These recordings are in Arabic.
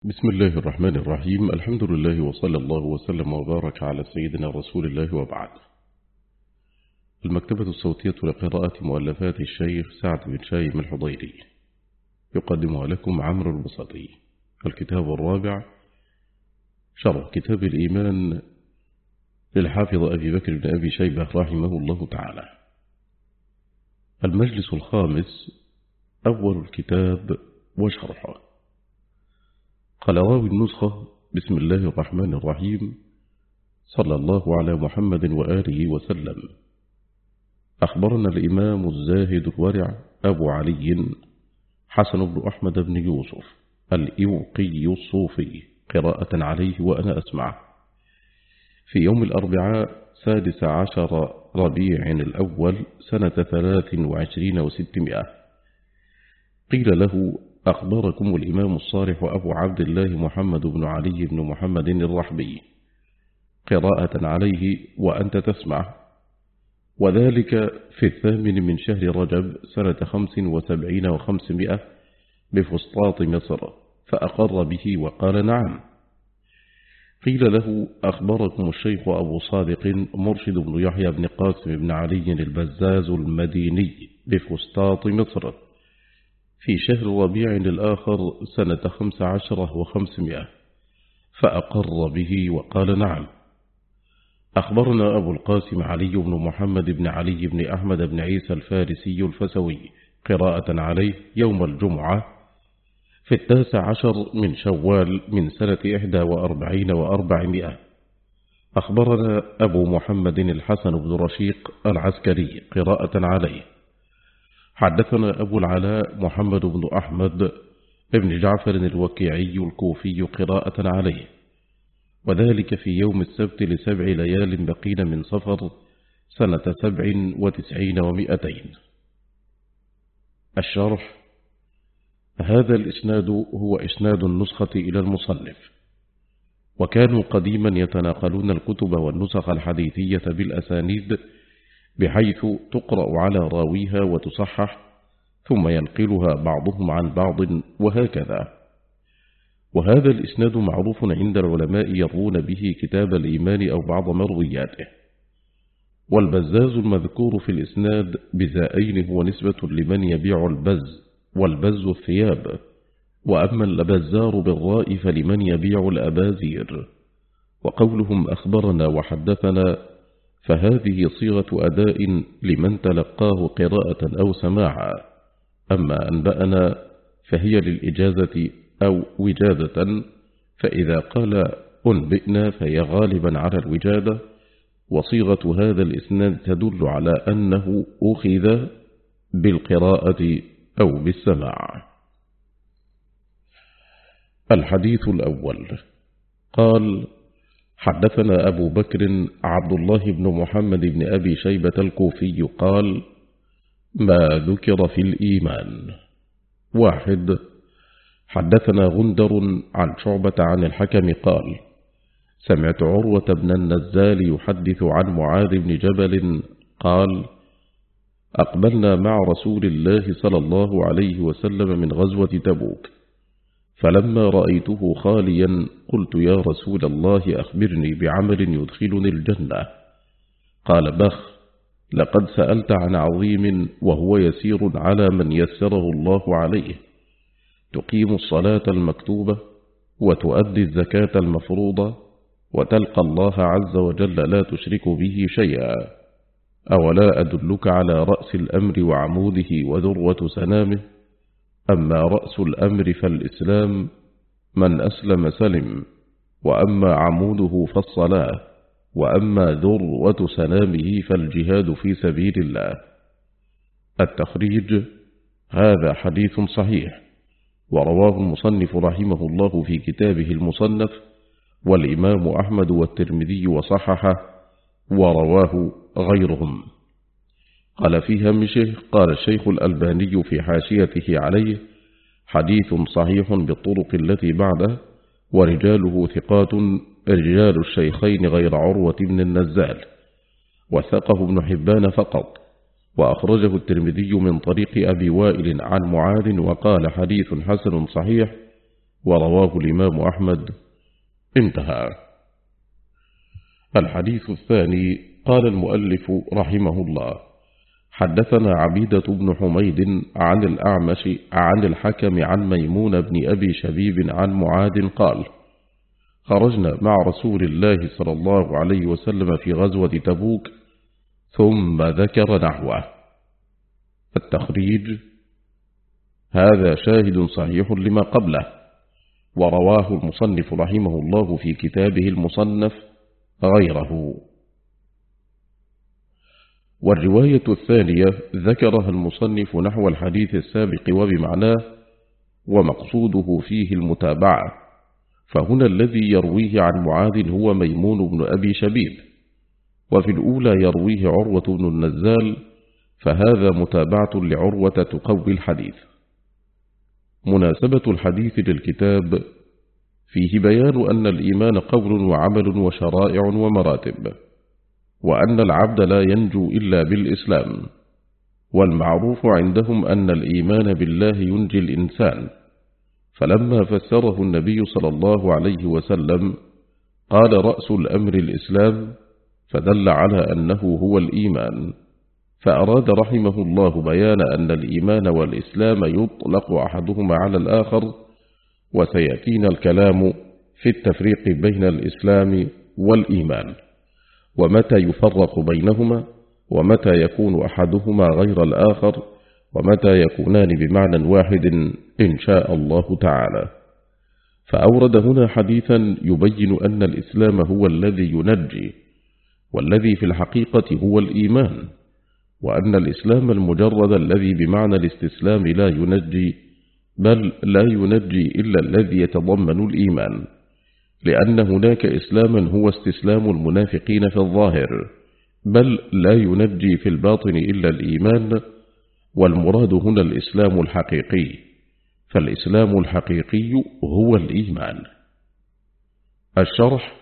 بسم الله الرحمن الرحيم. الحمد لله وصلى الله وسلم وبارك على سيدنا رسول الله وبعد. المكتبة الصوتية لقراءة مؤلفات الشيخ سعد بن شايم الحضيري يقدمها لكم عمرو البسطي. الكتاب الرابع شرح كتاب الإيمان للحافظ أبي بكر بن أبي شيبة رحمه الله تعالى. المجلس الخامس، أول الكتاب وشرحه. قال راوي النسخة: بسم الله الرحمن الرحيم، صلى الله على محمد وآله وسلم. أخبرنا الإمام الزاهد الورع أبو علي حسن بن أحمد بن يوسف الإوقي الصوفي قراءة عليه وأنا أسمع في يوم الأربعاء 16 ربيع الأول سنة 23 و600. قيل له: أخبركم الإمام الصالح أبو عبد الله محمد بن علي بن محمد الرحبي قراءة عليه وأنت تسمع، وذلك في 8 من شهر رجب سنة 75 و500 بفسطاط مصر، فأقر به وقال: نعم. قيل له: أخبركم الشيخ أبو صادق مرشد بن يحيى بن قاسم بن علي البزاز المديني بفسطاط مصر في شهر ربيع الآخر سنة 15 و500، فأقر به وقال: نعم. أخبرنا أبو القاسم علي بن محمد بن علي بن أحمد بن عيسى الفارسي الفسوي قراءة عليه يوم الجمعة في 19 من شوال من سنة 41 و400. أخبرنا أبو محمد الحسن بن رشيق العسكري قراءة عليه. حدثنا أبو العلاء محمد بن أحمد بن جعفر الوكيعي الكوفي قراءة عليه، وذلك في يوم السبت ل7 ليال بقين من صفر سنة 97 و200. الشرح: هذا الإسناد هو إسناد النسخة إلى المصنف، وكانوا قديما يتناقلون الكتب والنسخ الحديثية بالأسانيد بحيث تقرأ على راويها وتصحح ثم ينقلها بعضهم عن بعض وهكذا. وهذا الإسناد معروف عند العلماء يروون به كتاب الإيمان أو بعض مروياته. والبزاز المذكور في الإسناد بزائين هو نسبة لمن يبيع البز، والبز الثياب، وأما البزار بالراء فلمن يبيع الأبازير. وقولهم أخبرنا وحدثنا فهذه صيغة أداء لمن تلقاه قراءة أو سماعا، أما أنبأنا فهي للإجازة أو وجادة، فإذا قال أنبئنا فهي غالبا على الوجادة، وصيغة هذا الإسناد تدل على أنه أخذ بالقراءة أو بالسماع. الحديث الأول. قال: حدثنا أبو بكر عبد الله بن محمد بن أبي شيبة الكوفي قال: ما ذكر في الإيمان. 1. حدثنا غندر عن شعبة عن الحكم قال: سمعت عروة بن النزال يحدث عن معاذ بن جبل قال: أقبلنا مع رسول الله صلى الله عليه وسلم من غزوة تبوك، فلما رأيته خاليا قلت: يا رسول الله أخبرني بعمل يدخلني الجنة. قال: بخ، لقد سألت عن عظيم وهو يسير على من يسره الله عليه: تقيم الصلاة المكتوبة وتؤدي الزكاة المفروضة وتلقى الله عز وجل لا تشرك به شيئا. أولا أدلك على رأس الأمر وعموده وذروة سنامه؟ أما رأس الأمر فالإسلام، من أسلم سلم، وأما عموده فالصلاة، وأما ذروة سنامه فالجهاد في سبيل الله. التخريج: هذا حديث صحيح، ورواه المصنف رحمه الله في كتابه المصنف، والإمام أحمد والترمذي وصححه، ورواه غيرهم. قال في هامشه: قال الشيخ الألباني في حاشيته عليه: حديث صحيح بالطرق التي بعده، ورجاله ثقات رجال الشيخين غير عروة بن النزال، وثقه ابن حبان فقط، وأخرجه الترمذي من طريق أبي وائل عن معاذ وقال: حديث حسن صحيح، ورواه الإمام أحمد. انتهى. الحديث الثاني. قال المؤلف رحمه الله: حدثنا عبيدة بن حميد عن الأعمش عن الحكم عن ميمون بن أبي شبيب عن معاذ قال: خرجنا مع رسول الله صلى الله عليه وسلم في غزوة تبوك، ثم ذكر نحوه. التخريج: هذا شاهد صحيح لما قبله، ورواه المصنف رحمه الله في كتابه المصنف غيره. والرواية الثانية ذكرها المصنف نحو الحديث السابق وبمعناه، ومقصوده فيه المتابعة، فهنا الذي يرويه عن معاذ هو ميمون بن أبي شبيب، وفي الأولى يرويه عروة بن النزال، فهذا متابعة لعروة تقوي الحديث. مناسبة الحديث للكتاب: فيه بيان أن الإيمان قول وعمل وشرائع ومراتب، وأن العبد لا ينجو إلا بالإسلام، والمعروف عندهم أن الإيمان بالله ينجي الإنسان، فلما فسره النبي صلى الله عليه وسلم قال: رأس الأمر الإسلام، فدل على أنه هو الإيمان، فأراد رحمه الله بيان أن الإيمان والإسلام يطلق أحدهما على الآخر، وسيأتينا الكلام في التفريق بين الإسلام والإيمان، ومتى يفرق بينهما، ومتى يكون أحدهما غير الآخر، ومتى يكونان بمعنى واحد إن شاء الله تعالى. فأورد هنا حديثا يبين أن الإسلام هو الذي ينجي، والذي في الحقيقة هو الإيمان، وأن الإسلام المجرد الذي بمعنى الاستسلام لا ينجي، بل لا ينجي إلا الذي يتضمن الإيمان، لأن هناك إسلاما هو استسلام المنافقين في الظاهر، بل لا ينجي في الباطن إلا الإيمان، والمراد هنا الإسلام الحقيقي، فالإسلام الحقيقي هو الإيمان. الشرح: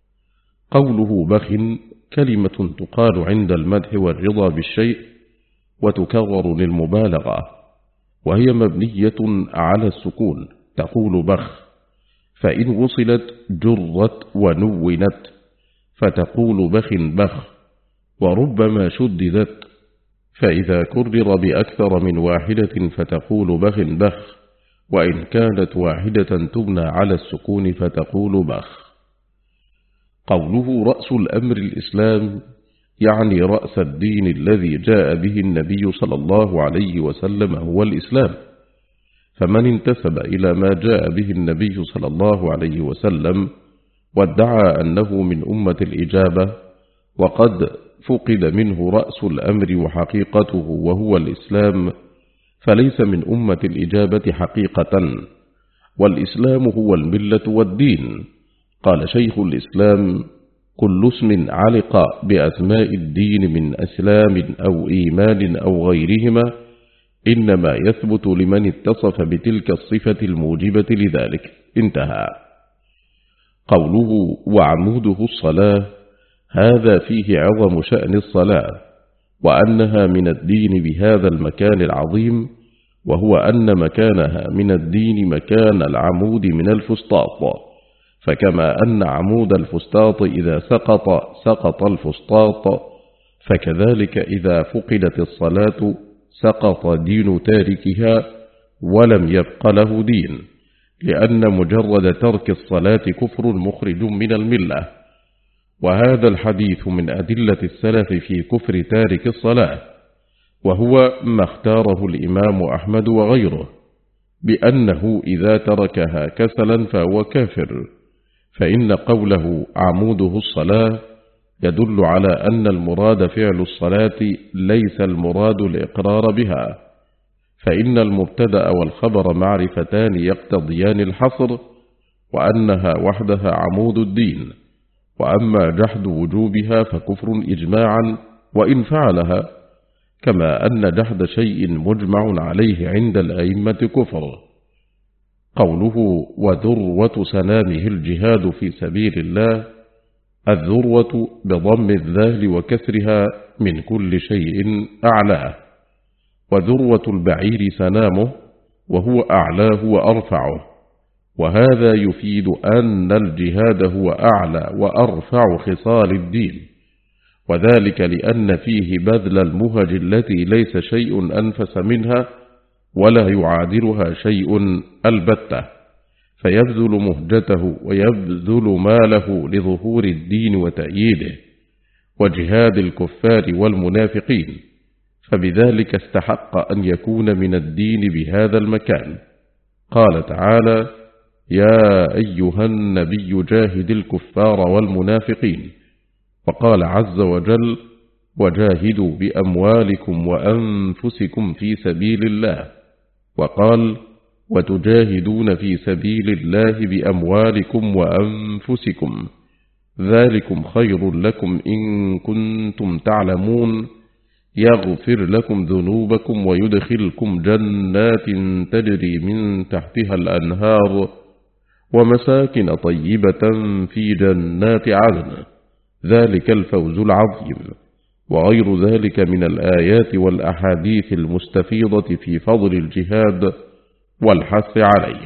قوله بخ كلمة تقال عند المدح والرضا بالشيء، وتكرر للمبالغة، وهي مبنية على السكون، تقول بخ، فإن وصلت جرت ونونت، فتقول بخ بخ، وربما شددت، فإذا كرر بأكثر من واحدة فتقول بخ بخ، وإن كانت واحدة تبنى على السكون فتقول بخ. قوله رأس الأمر الإسلام يعني رأس الدين الذي جاء به النبي صلى الله عليه وسلم هو الإسلام، فمن انتسب إلى ما جاء به النبي صلى الله عليه وسلم وادعى أنه من أمة الإجابة، وقد فقد منه رأس الأمر وحقيقته وهو الإسلام، فليس من أمة الإجابة حقيقة، والإسلام هو الملة والدين. قال شيخ الإسلام: كل اسم علق بأسماء الدين من أسلام أو إيمان أو غيرهما إنما يثبت لمن اتصف بتلك الصفة الموجبة لذلك. انتهى. قوله وعموده الصلاة، هذا فيه عظم شأن الصلاة، وأنها من الدين بهذا المكان العظيم، وهو أن مكانها من الدين مكان العمود من الفسطاط، فكما أن عمود الفسطاط إذا سقط الفسطاط، فكذلك إذا فقدت الصلاة سقط دين تاركها ولم يبق له دين، لأن مجرد ترك الصلاة كفر مخرج من الملة. وهذا الحديث من أدلة السلف في كفر تارك الصلاة، وهو ما اختاره الإمام أحمد وغيره، بأنه إذا تركها كسلا فهو كافر، فإن قوله عموده الصلاة يدل على أن المراد فعل الصلاة ليس المراد الإقرار بها، فإن المبتدأ والخبر معرفتان يقتضيان الحصر، وأنها وحدها عمود الدين، وأما جحد وجوبها فكفر إجماعا وإن فعلها، كما أن جحد شيء مجمع عليه عند الأئمة كفر. قوله وذروة سنامه الجهاد في سبيل الله، الذروة بضم الذال وكسرها من كل شيء أعلاه، وذروة البعير سنامه وهو أعلاه وأرفعه، وهذا يفيد أن الجهاد هو أعلى وأرفع خصال الدين، وذلك لأن فيه بذل المهج التي ليس شيء أنفس منها ولا يعادلها شيء البتة، فيبذل مهجته ويبذل ماله لظهور الدين وتأييده وجهاد الكفار والمنافقين، فبذلك استحق أن يكون من الدين بهذا المكان. قال تعالى: يا أيها النبي جاهد الكفار والمنافقين. وقال عز وجل: وجاهدوا بأموالكم وأنفسكم في سبيل الله. وقال: وتجاهدون في سبيل الله بأموالكم وأنفسكم ذلكم خير لكم إن كنتم تعلمون، يغفر لكم ذنوبكم ويدخلكم جنات تجري من تحتها الأنهار ومساكن طيبة في جنات عدن، ذلك الفوز العظيم، وغير ذلك من الآيات والأحاديث المستفيضة في فضل الجهاد والحث عليه.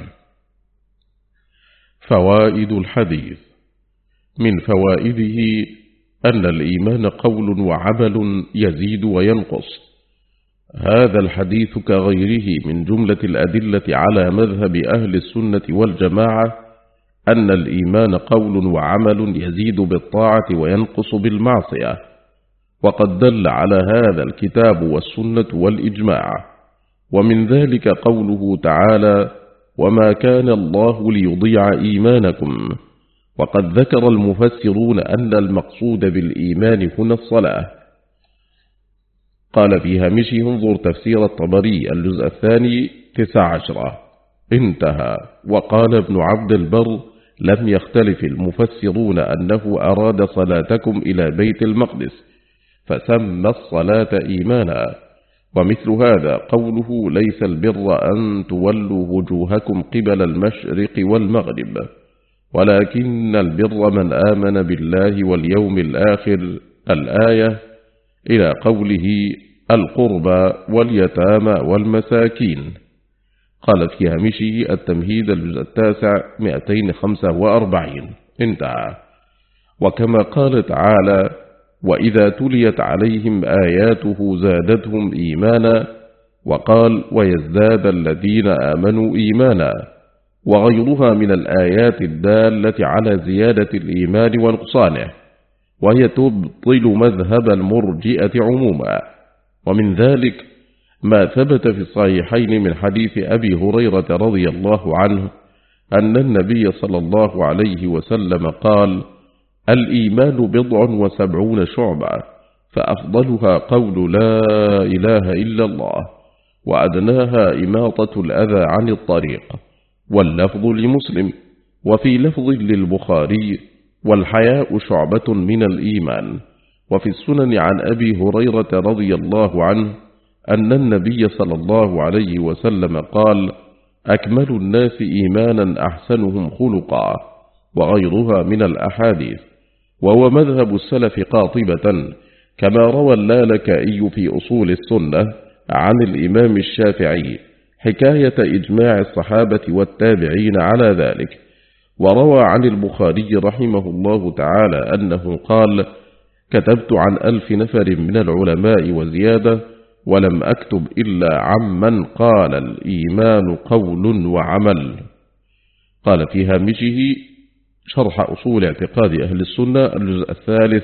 فوائد الحديث: من فوائده أن الإيمان قول وعمل يزيد وينقص. هذا الحديث كغيره من جملة الأدلة على مذهب أهل السنة والجماعة أن الإيمان قول وعمل يزيد بالطاعة وينقص بالمعصية، وقد دل على هذا الكتاب والسنة والإجماع. ومن ذلك قوله تعالى: وما كان الله ليضيع إيمانكم. وقد ذكر المفسرون أن المقصود بالإيمان هنا الصلاة. قال في هامشه: انظر تفسير الطبري الجزء الثاني 19. انتهى. وقال ابن عبد البر: لم يختلف المفسرون أنه أراد صلاتكم إلى بيت المقدس فسمى الصلاة إيمانا. ومثل هذا قوله: ليس البر أن تولوا وجوهكم قبل المشرق والمغرب ولكن البر من آمن بالله واليوم الآخر، الآية، إلى قوله: القربى واليتامى والمساكين. قال في هامشه التمهيد الجزء التاسع 245. انتهى. وكما قال تعالى: وإذا تليت عليهم آياته زادتهم إيمانا، وقال: ويزداد الذين آمنوا إيمانا، وغيرها من الآيات الدالة على زيادة الإيمان ونقصانه، وهي تبطل مذهب المرجئة عموما. ومن ذلك ما ثبت في الصحيحين من حديث أبي هريرة رضي الله عنه أن النبي صلى الله عليه وسلم قال: الإيمان 70 شعبة، فأفضلها قول لا إله إلا الله، وأدناها إماطة الأذى عن الطريق. واللفظ لمسلم، وفي لفظ للبخاري: والحياء شعبة من الإيمان. وفي السنن عن أبي هريرة رضي الله عنه أن النبي صلى الله عليه وسلم قال: أكمل الناس إيمانا أحسنهم خلقا، وغيرها من الأحاديث. وهو مذهب السلف قاطبة، كما روى اللالكائي في أصول السنة عن الإمام الشافعي حكاية إجماع الصحابة والتابعين على ذلك. وروى عن البخاري رحمه الله تعالى أنه قال: كتبت عن 1000 نفر من العلماء وزيادة، ولم أكتب إلا عمن قال الإيمان قول وعمل. قال في هامشه شرح أصول اعتقاد أهل السنة الجزء الثالث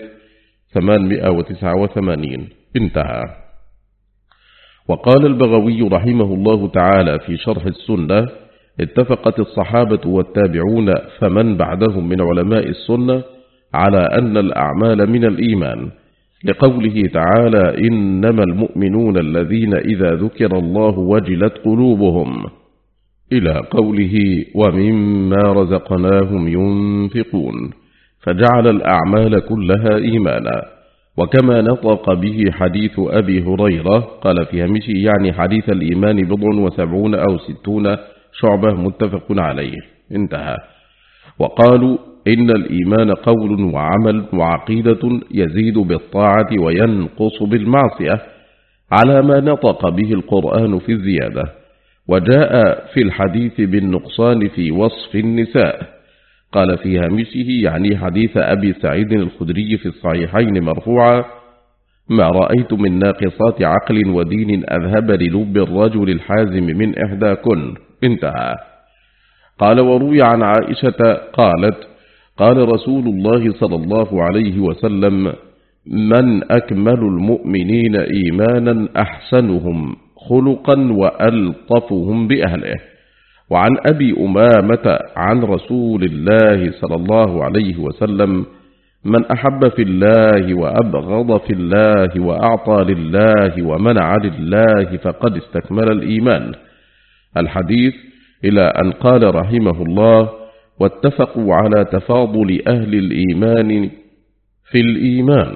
889. انتهى. وقال البغوي رحمه الله تعالى في شرح السنة: اتفقت الصحابة والتابعون فمن بعدهم من علماء السنة على أن الأعمال من الإيمان، لقوله تعالى: إنما المؤمنون الذين إذا ذكر الله وجلت قلوبهم، إلى قوله: ومما رزقناهم ينفقون، فجعل الأعمال كلها إيمانا. وكما نطق به حديث أبي هريرة، قال في هامشه يعني حديث الإيمان 70 أو 60 شعبة متفق عليه. انتهى. وقالوا: إن الإيمان قول وعمل وعقيدة يزيد بالطاعة وينقص بالمعصية، على ما نطق به القرآن في الزيادة. وجاء في الحديث بالنقصان في وصف النساء. قال في هامشه يعني حديث أبي سعيد الخدري في الصحيحين مرفوعا: ما رأيت من ناقصات عقل ودين أذهب للب الرجل الحازم من إحداكن. انتهى. قال وروي عن عائشة قالت: قال رسول الله صلى الله عليه وسلم: من أكمل المؤمنين إيمانا أحسنهم خلقا وألطفهم بأهله. وعن أبي أمامة عن رسول الله صلى الله عليه وسلم: من أحب في الله وأبغض في الله وأعطى لله ومنع لله فقد استكمل الإيمان. الحديث إلى أن قال رحمه الله: واتفقوا على تفاضل أهل الإيمان في الإيمان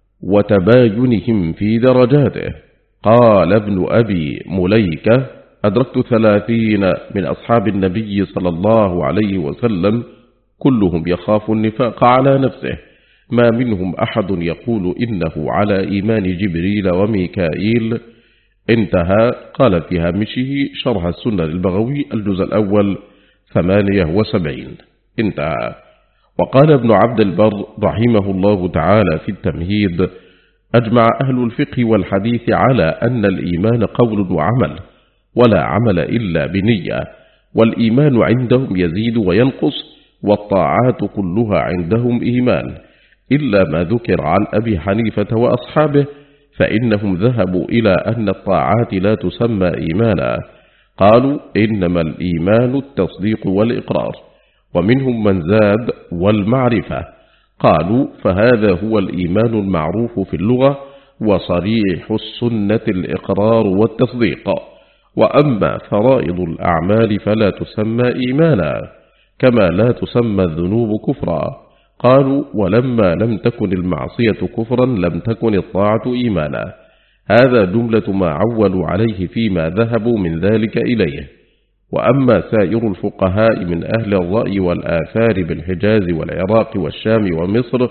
وتباينهم في درجاته. قال ابن أبي مليكة: أدركت 30 من أصحاب النبي صلى الله عليه وسلم كلهم يخاف النفاق على نفسه، ما منهم أحد يقول إنه على إيمان جبريل وميكائيل. انتهى. قال في هامشه شرح السنة للبغوي الجزء الأول 78. انتهى. وقال ابن عبد البر رحمه الله تعالى في التمهيد: أجمع أهل الفقه والحديث على أن الإيمان قول وعمل، ولا عمل إلا بنية، والإيمان عندهم يزيد وينقص، والطاعات كلها عندهم إيمان، إلا ما ذكر عن أبي حنيفة وأصحابه، فإنهم ذهبوا إلى أن الطاعات لا تسمى إيمانا. قالوا إنما الإيمان التصديق والإقرار، ومنهم من زاد والمعرفة. قالوا فهذا هو الإيمان المعروف في اللغة، وصريح السنة الإقرار والتصديق. وأما فرائض الأعمال فلا تسمى إيمانا، كما لا تسمى الذنوب كفرا. قالوا ولما لم تكن المعصية كفرا لم تكن الطاعة إيمانا. هذا جملة ما عولوا عليه فيما ذهبوا من ذلك إليه. وأما سائر الفقهاء من أهل الرأي والآثار بالحجاز والعراق والشام ومصر،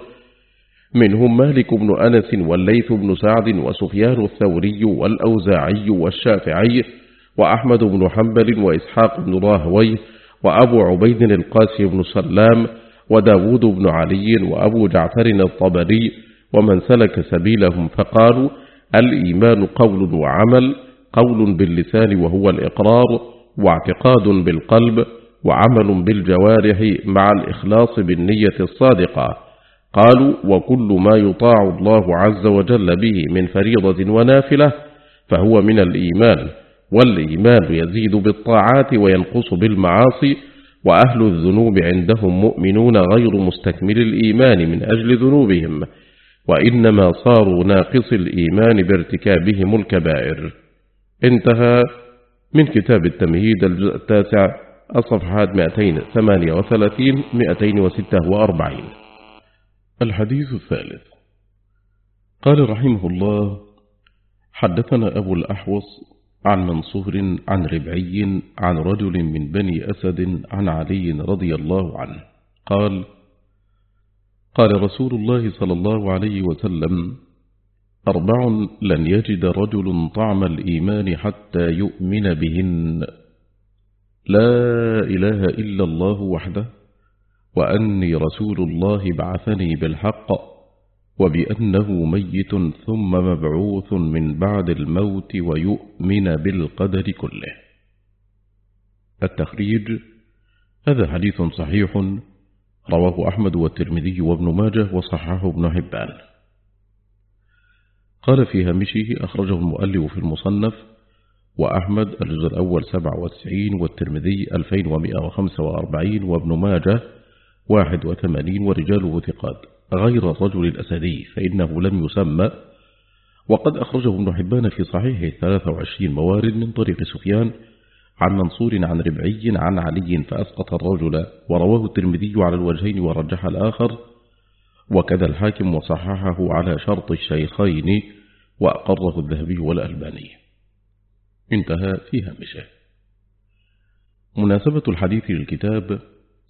منهم مالك بن أنس والليث بن سعد وسفيان الثوري والأوزاعي والشافعي وأحمد بن حنبل وإسحاق بن راهويه وأبو عبيد القاسم بن سلام وداود بن علي وأبو جعفر الطبري ومن سلك سبيلهم، فقالوا الإيمان قول وعمل، قول باللسان وهو الإقرار، واعتقاد بالقلب، وعمل بالجوارح مع الإخلاص بالنية الصادقة. قالوا وكل ما يطاع الله عز وجل به من فريضة ونافلة فهو من الإيمان، والإيمان يزيد بالطاعات وينقص بالمعاصي، وأهل الذنوب عندهم مؤمنون غير مستكمل الإيمان من أجل ذنوبهم، وإنما صاروا ناقص الإيمان بارتكابهم الكبائر. انتهى. من كتاب التمهيد الجزء 9 الصفحات 238-246. الحديث الثالث. قال رحمه الله: حدثنا أبو الأحوص عن منصور عن ربعي عن رجل من بني أسد عن علي رضي الله عنه قال: قال رسول الله صلى الله عليه وسلم: 4 لن يجد رجل طعم الإيمان حتى يؤمن بهن: لا إله إلا الله وحده، وأني رسول الله بعثني بالحق، وبأنه ميت ثم مبعوث من بعد الموت، ويؤمن بالقدر كله. التخريج: هذا حديث صحيح رواه أحمد والترمذي وابن ماجه وصححه ابن حبان. قال في هامشه: أخرجه المؤلف في المصنف، وأحمد الجزء الأول 97 والترمذي 2145 وابن ماجه 81 ورجاله ثقات غير الرجل الأسدي فإنه لم يسمى. وقد أخرجه ابن حبان في صحيحه 23 موارد من طريق سفيان عن منصور عن ربعي عن علي فأسقط الرجل، ورواه الترمذي على الوجهين ورجح الآخر، وكذا الحاكم وصححه على شرط الشيخين، وأقره الذهبي والألباني. انتهى في هامشه. مناسبة الحديث للكتاب.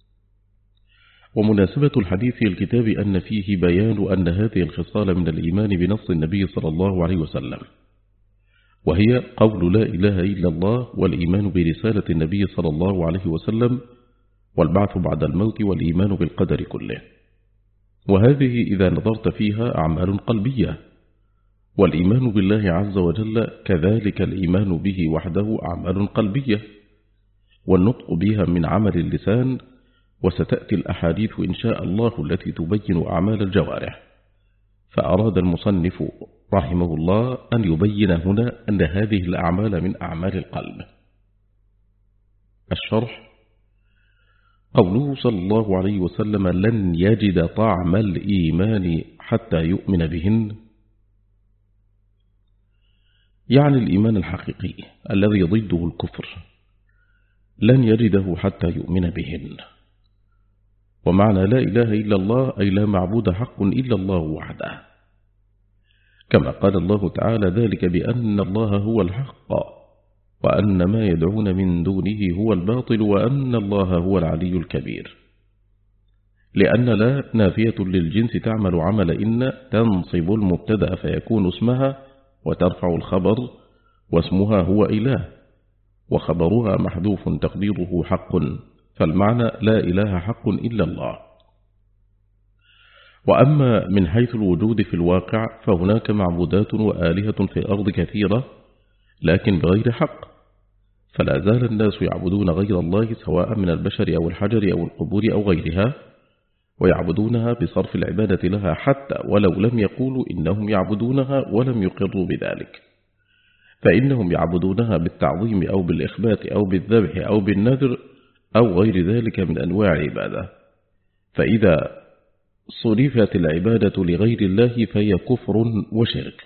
ومناسبة الحديث للكتاب أن فيه بيان أن هذه الخصال من الإيمان بنص النبي صلى الله عليه وسلم، وهي قول لا إله إلا الله والإيمان برسالة النبي صلى الله عليه وسلم والبعث بعد الموت والإيمان بالقدر كله. وهذه إذا نظرت فيها أعمال قلبية، والإيمان بالله عز وجل كذلك الإيمان به وحده أعمال قلبية، والنطق بها من عمل اللسان، وستأتي الأحاديث إن شاء الله التي تبين أعمال الجوارح. فأراد المصنف رحمه الله أن يبين هنا أن هذه الأعمال من أعمال القلب. الشرح: قوله صلى الله عليه وسلم لن يجد طعم الإيمان حتى يؤمن بهن، يعني الإيمان الحقيقي الذي ضده الكفر، لن يجده حتى يؤمن بهن. ومعنى لا إله إلا الله أي لا معبود حق إلا الله وحده، كما قال الله تعالى ذلك بأن الله هو الحق وأن ما يدعون من دونه هو الباطل وأن الله هو العلي الكبير. لأن لا نافية للجنس تعمل عمل إن، تنصب المبتدأ فيكون اسمها وترفع الخبر، واسمها هو إله، وخبرها محذوف تقديره حق، فالمعنى لا إله حق إلا الله. وأما من حيث الوجود في الواقع فهناك معبودات وآلهة في الأرض كثيرة لكن بغير حق، فلا زال الناس يعبدون غير الله سواء من البشر أو الحجر أو القبور أو غيرها، ويعبدونها بصرف العبادة لها حتى ولو لم يقولوا إنهم يعبدونها ولم يقروا بذلك، فإنهم يعبدونها بالتعظيم أو بالإخبات أو بالذبح أو بالنذر أو غير ذلك من أنواع العبادة. فإذا صرفت العبادة لغير الله فهي كفر وشرك.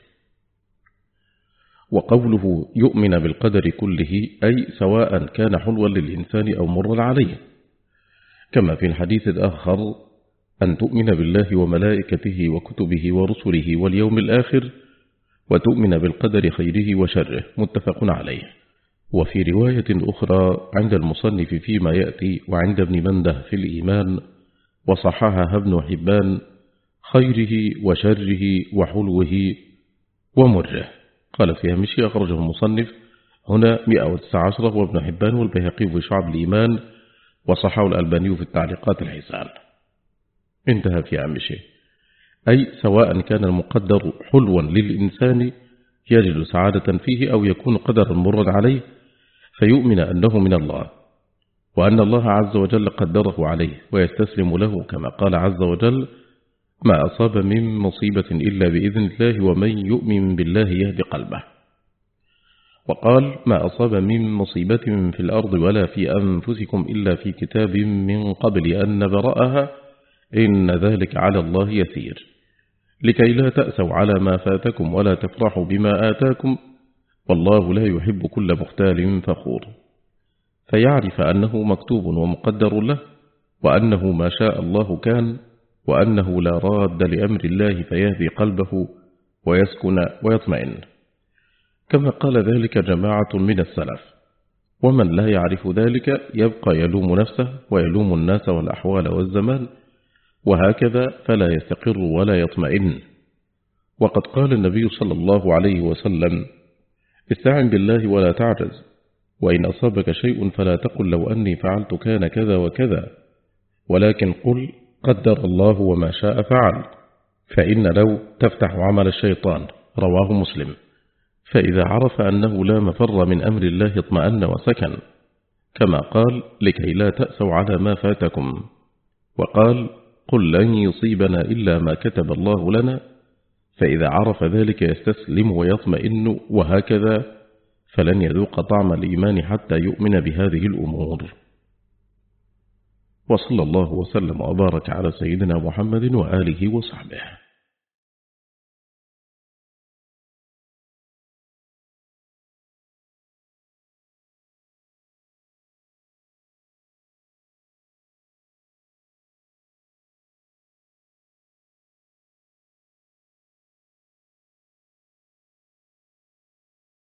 وقوله يؤمن بالقدر كله أي سواء كان حلوا للإنسان أو مرا عليه، كما في الحديث الآخر أن تؤمن بالله وملائكته وكتبه ورسله واليوم الآخر وتؤمن بالقدر خيره وشره، متفق عليه. وفي رواية أخرى عند المصنف فيما يأتي وعند ابن منده في الإيمان وصححها ابن حبان خيره وشره وحلوه ومره، قال فيها مشي أخرجه المصنف هنا 119 وابن حبان والبيهقي في شعب الإيمان وصححه الألباني في التعليقات الحسان. انتهى في مشي، أي سواء كان المقدر حلوا للإنسان يجد سعادة فيه أو يكون قدرا مرا عليه فيؤمن أنه من الله وأن الله عز وجل قدره عليه ويستسلم له، كما قال عز وجل ما أصاب من مصيبة إلا بإذن الله ومن يؤمن بالله يهد قلبه. وقال ما أصاب من مصيبة في الأرض ولا في أنفسكم إلا في كتاب من قبل أن نبرأها إن ذلك على الله يسير، لكي لا تأسوا على ما فاتكم ولا تفرحوا بما آتاكم والله لا يحب كل مختال فخور. فيعرف أنه مكتوب ومقدر له، وأنه ما شاء الله كان، وأنه لا راد لأمر الله فيهدي قلبه ويسكن ويطمئن، كما قال ذلك جماعة من السلف. ومن لا يعرف ذلك يبقى يلوم نفسه ويلوم الناس والأحوال والزمان، وهكذا فلا يستقر ولا يطمئن. وقد قال النبي صلى الله عليه وسلم استعن بالله ولا تعجز، وإن أصابك شيء فلا تقل لو أني فعلت كان كذا وكذا، ولكن قل قدر الله وما شاء فعل، فإن لو تفتح عمل الشيطان، رواه مسلم. فإذا عرف أنه لا مفر من أمر الله اطمأن وسكن، كما قال لكي لا تأسوا على ما فاتكم، وقال قل لن يصيبنا إلا ما كتب الله لنا، فإذا عرف ذلك يستسلم ويطمئن، وهكذا فلن يذوق طعم الإيمان حتى يؤمن بهذه الأمور. وصلى الله وسلم وبارك على سيدنا محمد وآله وصحبه.